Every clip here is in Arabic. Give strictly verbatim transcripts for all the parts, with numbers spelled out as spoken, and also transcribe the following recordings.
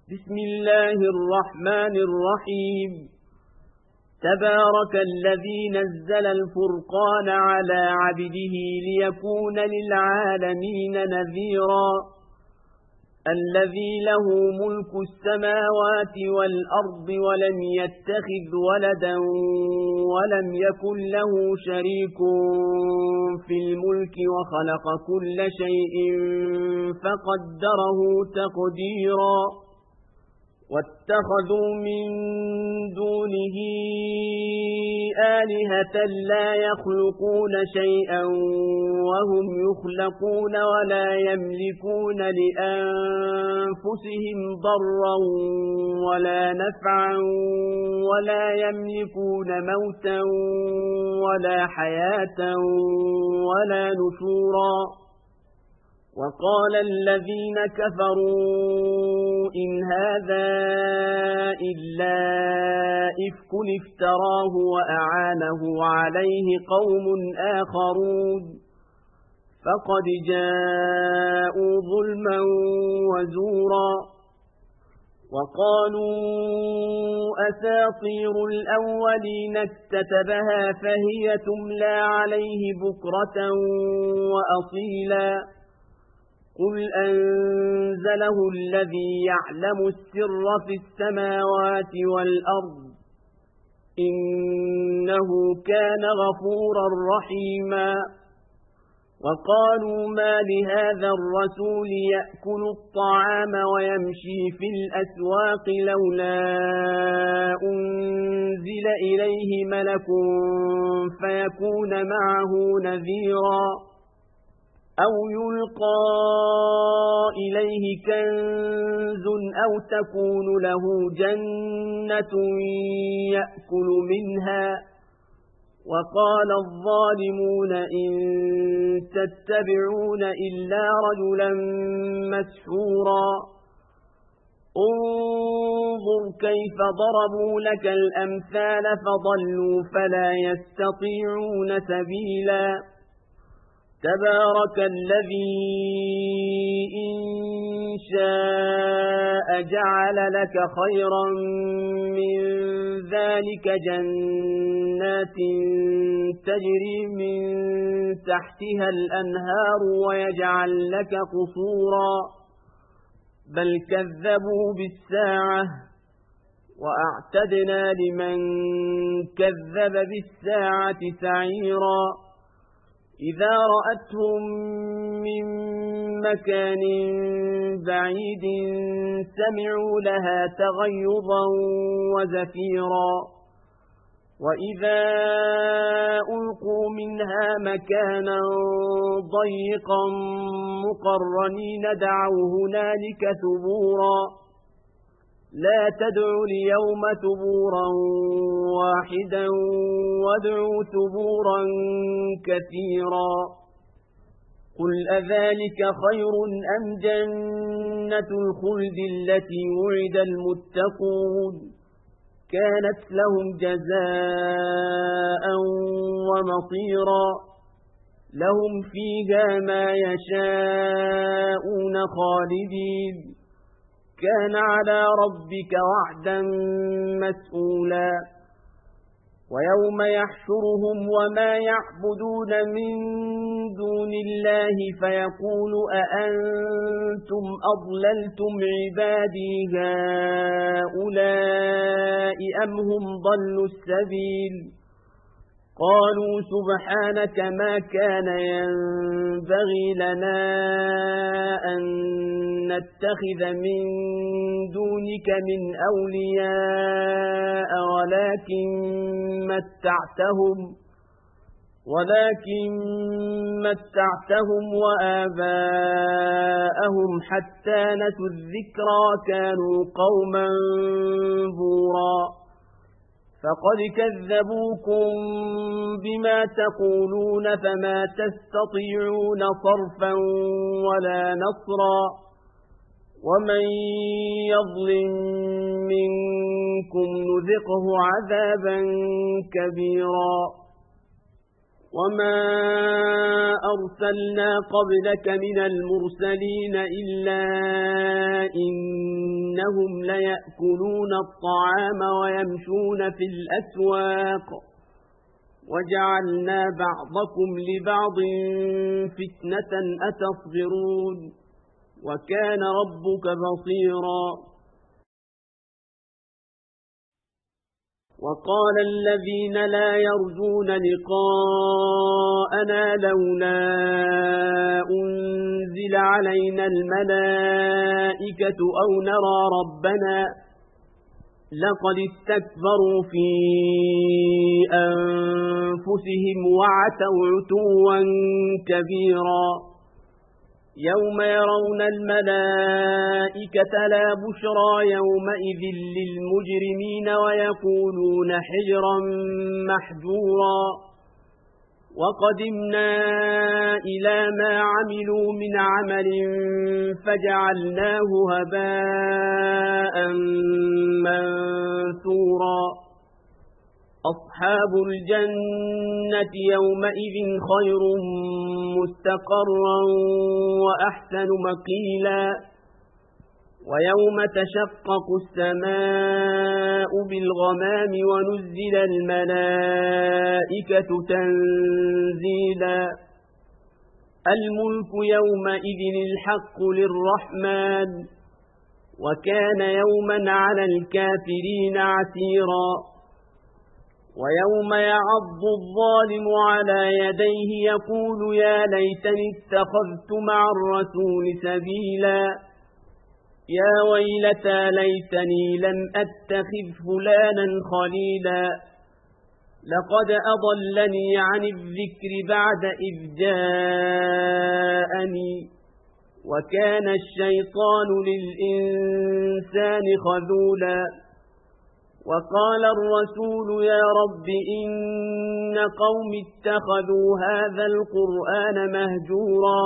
بسم الله الرحمن الرحيم تبارك الذي نزل الفرقان على عبده ليكون للعالمين نذيرا الذي له ملك السماوات والأرض ولم يتخذ ولدا ولم يكن له شريك في الملك وخلق كل شيء فقدره تقديرا واتخذوا من دونه آلهة لا يخلقون شيئا وهم يخلقون ولا يملكون لأنفسهم ضرا ولا نفعا ولا يملكون موتا ولا حياة ولا نشورا وقال الذين كفروا إن هذا إلا إفك افتراه وأعانه عليه قوم آخرون فقد جاءوا ظلما وزورا وقالوا أساطير الأولين اكتتبها فهي تملى عليه بكرة وأصيلا قل أنزله الذي يعلم السر في السماوات والأرض إنه كان غفورا رحيما وقالوا ما لهذا الرسول يأكل الطعام ويمشي في الأسواق لولا أنزل إليه ملك فيكون معه نذيرا أو يلقى إليه كنز أو تكون له جنة يأكل منها وقال الظالمون إن تتبعون إلا رجلا مسحورا انظر كيف ضربوا لك الأمثال فضلوا فلا يستطيعون سبيلا تبارك الذي إن شاء جعل لك خيرا من ذلك جنات تجري من تحتها الأنهار ويجعل لك قصورا بل كذبوا بالساعة وأعتدنا لمن كذب بالساعة سعيرا إذا رأتهم من مكان بعيد سمعوا لها تغيظا وزفيرا وإذا ألقوا منها مكانا ضيقا مقرنين دعوا هنالك ثبورا لا تدعوا اليوم ثبورا واحدا وادعوا ثبورا كثيرا قل أذلك خير أم جنة الخلد التي وعد المتقون كانت لهم جزاء ومصيرا لهم فيها ما يشاءون خالدين كان على ربك وعدا مسئولا ويوم يحشرهم وما يعبدون من دون الله فيقول أأنتم أضللتم عبادي هؤلاء أم هم ضلوا السبيل قالوا سبحانك ما كان ينبغي لنا أن نتخذ من دونك من أولياء ولكن متعتهم ولكن متعتهم وآباءهم حتى نسوا الذكرى كانوا قوما بورا فقد كذبوكم بما تقولون فما تستطيعون صرفا ولا نصرا ومن يظلم منكم نذقه عذابا كبيرا وما أرسلنا قبلك من المرسلين إلا إن إنهم ليأكلون الطعام ويمشون في الأسواق وجعلنا بعضكم لبعض فتنة أتصبرون وكان ربك بصيرا. وقال الذين لا يرجون لقاءنا لولا أنزل علينا الملائكة أو نرى ربنا لقد استكبروا في أنفسهم وعتوا عتوا كبيرا. يوم يرون الملائكة لا بشرى يومئذ للمجرمين ويقولون حجرا محجورا. وقدمنا إلى ما عملوا من عمل فجعلناه هباء منثورا. أصحاب الجنة يومئذ خير مستقرا وأحسن مقيلا. ويوم تشقق السماء بالغمام ونزل الملائكة تنزيلا. الملك يومئذ الحق للرحمن وكان يوما على الكافرين عسيرا. ويوم يعض الظالم على يديه يقول يا ليتني اتخذت مع الرسول سبيلا. يا ويلتى ليتني لم أتخذ فلانا خليلا لقد أضلني عن الذكر بعد إذ جاءني وكان الشيطان للإنسان خذولا. وقال الرسول يا رب إن قوم اتخذوا هذا القرآن مهجورا.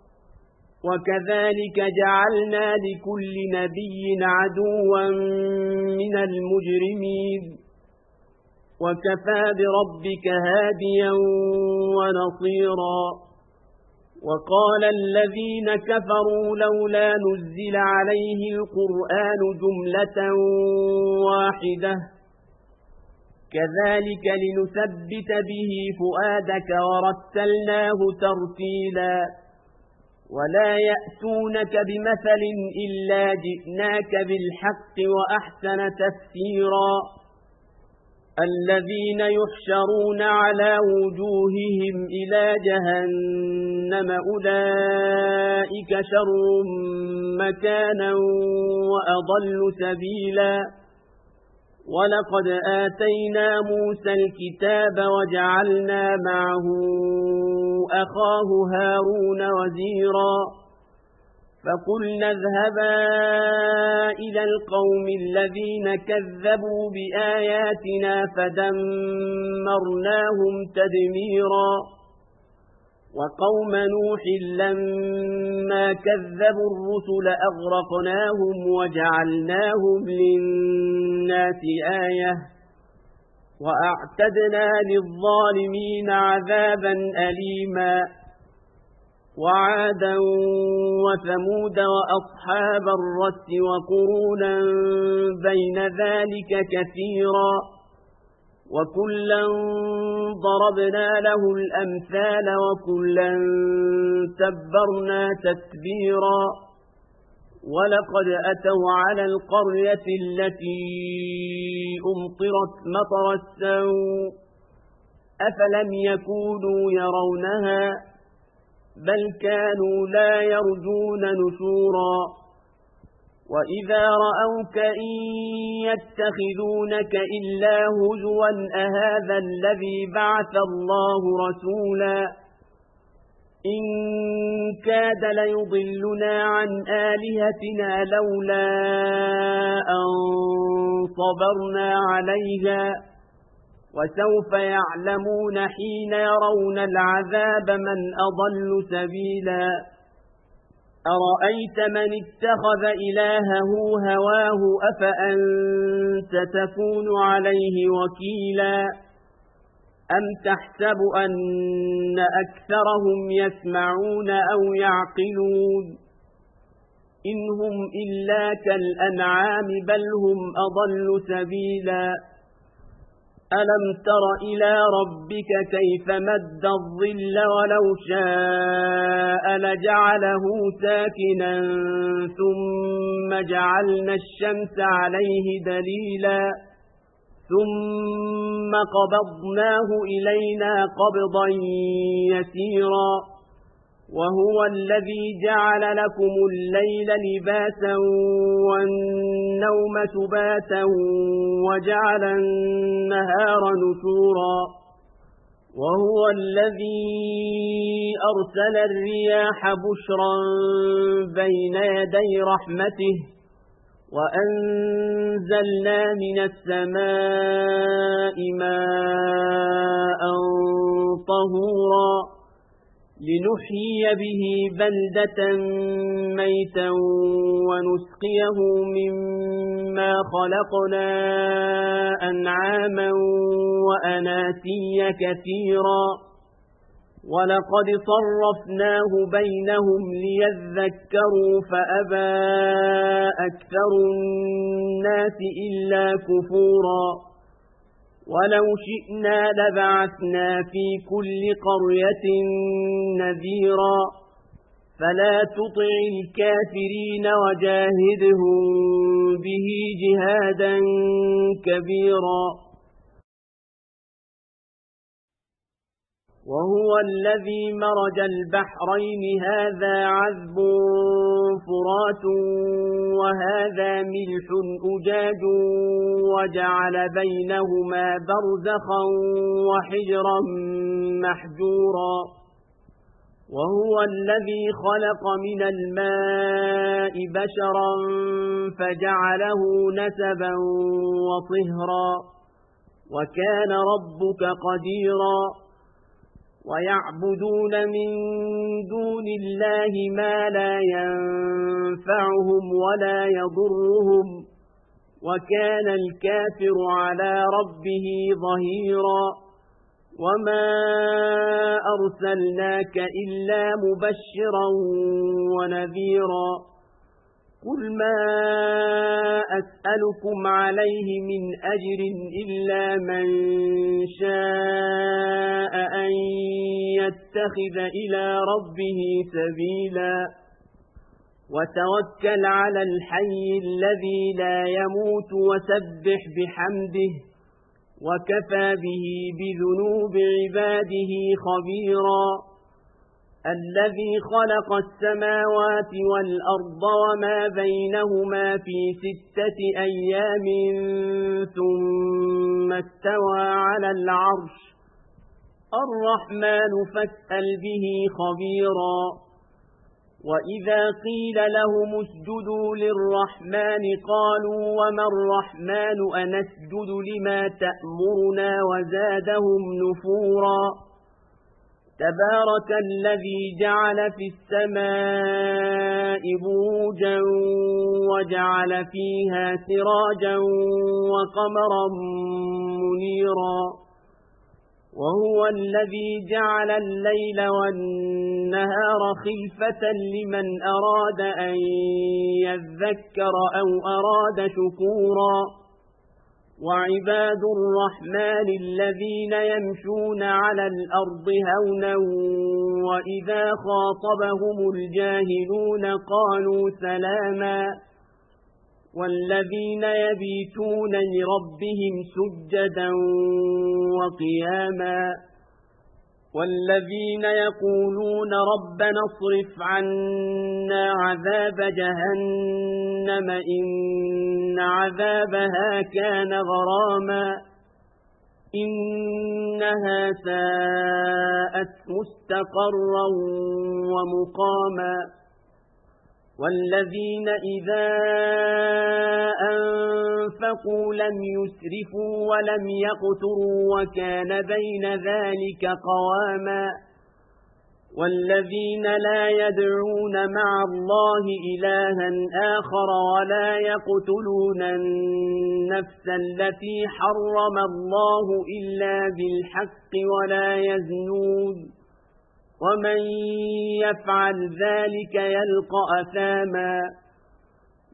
وكذلك جعلنا لكل نبي عدوا من المجرمين وكفى بربك هاديا ونصيرا. وقال الذين كفروا لولا نزل عليه القرآن جملة واحدة كذلك لنثبت به فؤادك ورتلناه ترتيلا. ولا يأتونك بمثل إلا جئناك بالحق وأحسن تفسيرا. الذين يحشرون على وجوههم إلى جهنم أولئك شر مكانا وأضل سبيلا. ولقد آتينا موسى الكتاب وجعلنا معه أخاه هارون وزيرا. فقلنا اذهبا إلى القوم الذين كذبوا بآياتنا فدمرناهم تدميرا. وقوم نوح لما كذبوا الرسل أغرقناهم وجعلناهم للناس آية وأعتدنا للظالمين عذابا أليما. وعادا وثمود وأصحاب الرس وقرونا بين ذلك كثيرا وكلا ضربنا له الأمثال وكلا تبرنا تتبيرا. ولقد أتوا على القرية التي أمطرت مطر السوء أفلم يكونوا يرونها بل كانوا لا يرجون نشورا. وإذا رأوك إن يتخذونك إلا هزوا أهذا الذي بعث الله رسولا إن كاد ليضلنا عن آلهتنا لولا أن صبرنا عليها وسوف يعلمون حين يرون العذاب من أضل سبيلا. أرأيت من اتخذ إلهه هواه أفأنت تكون عليه وكيلا أم تحسب أن أكثرهم يسمعون أو يعقلون إن هم إلا كالأنعام بل هم أضل سبيلا ألم تر إلى ربك كيف مد الظل ولو شاء لجعله ساكنا ثم جعلنا الشمس عليه دليلا ثم قبضناه إلينا قبضا يسيرا وهو الذي جعل لكم الليل لباسا والنوم سباتا وجعل النهار نشورا وهو الذي أرسل الرياح بشرا بين يدي رحمته وأنزلنا من السماء ماء طهورا لنحيي به بلدة ميتا ونسقيه مما خلقنا أنعاما وأناسيا كثيرا ولقد صرفناه بينهم ليذكروا فأبى أكثر الناس إلا كفورا ولو شئنا لبعثنا في كل قرية نذيرا فلا تطع الكافرين وجاهدهم به جهادا كبيرا وهو الذي مرج البحرين هذا عذب فرات وهذا ملح أجاج وجعل بينهما برزخا وحجرا محجورا وهو الذي خلق من الماء بشرا فجعله نسبا وصهرا وكان ربك قديرا ويعبدون من دون الله ما لا ينفعهم ولا يضرهم وكان الكافر على ربه ظهيرا وما أرسلناك إلا مبشرا ونذيرا قل ما أسألكم عليه من أجر إلا من شاء أن يتخذ إلى ربه سبيلا وتوكل على الحي الذي لا يموت وسبح بحمده وكفى به بذنوب عباده خبيرا الذي خلق السماوات والأرض وما بينهما في ستة أيام ثم استوى على العرش الرحمن فاسأل به خبيرا وإذا قيل لهم اسجدوا للرحمن قالوا وما الرحمن أنسجد لما تأمرنا وزادهم نفورا تبارك الذي جعل في السماء بروجا وجعل فيها سراجا وقمرا منيرا وهو الذي جعل الليل والنهار خلفة لمن أراد أن يذكر أو أراد شكورا وعباد الرحمن الذين يمشون على الأرض هونا وإذا خاطبهم الجاهلون قالوا سلاما والذين يبيتون لربهم سجدا وقياما والذين يقولون ربنا اصرف عنا عذاب جهنم إن عذابها كان غراما إنها ساءت مستقرا ومقاما والذين إذا أنفقوا لم يسرفوا ولم يقتروا وكان بين ذلك قواما والذين لا يدعون مع الله إلها آخر ولا يقتلون النفس التي حرم الله إلا بالحق ولا يزنون ومن يفعل ذلك يلقى أثاما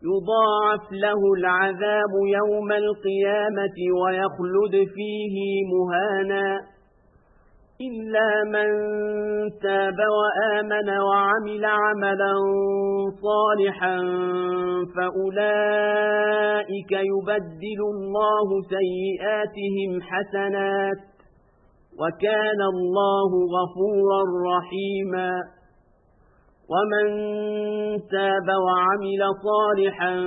يضاعف له العذاب يوم القيامة ويخلد فيه مهانا إلا من تاب وآمن وعمل عملا صالحا فأولئك يبدل الله سيئاتهم حسنات وكان الله غفورا رحيما ومن تاب وعمل صالحا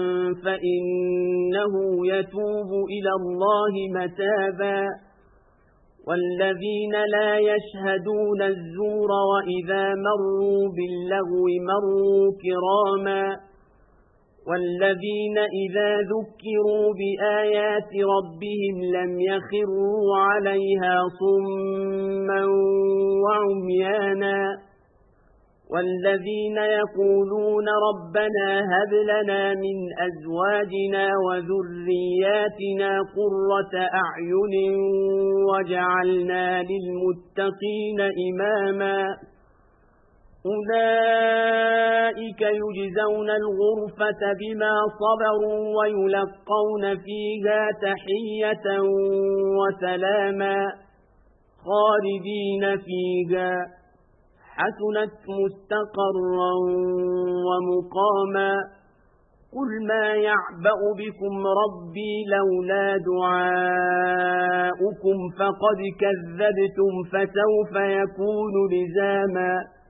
فإنه يتوب إلى الله متابا والذين لا يشهدون الزور وإذا مروا باللغو مروا كراما والذين إذا ذكروا بآيات ربهم لم يخروا عليها صما وعميانا والذين يقولون ربنا هب لنا من أزواجنا وذرياتنا قرة أعين وجعلنا للمتقين إماما أولئك يجزون الغرفة بما صبروا ويلقون فيها تحية وسلاما خالدين فيها حسنت مستقرا ومقاما قل ما يعبأ بكم ربي لولا دعاؤكم فقد كذبتم فسوف يكون لزاما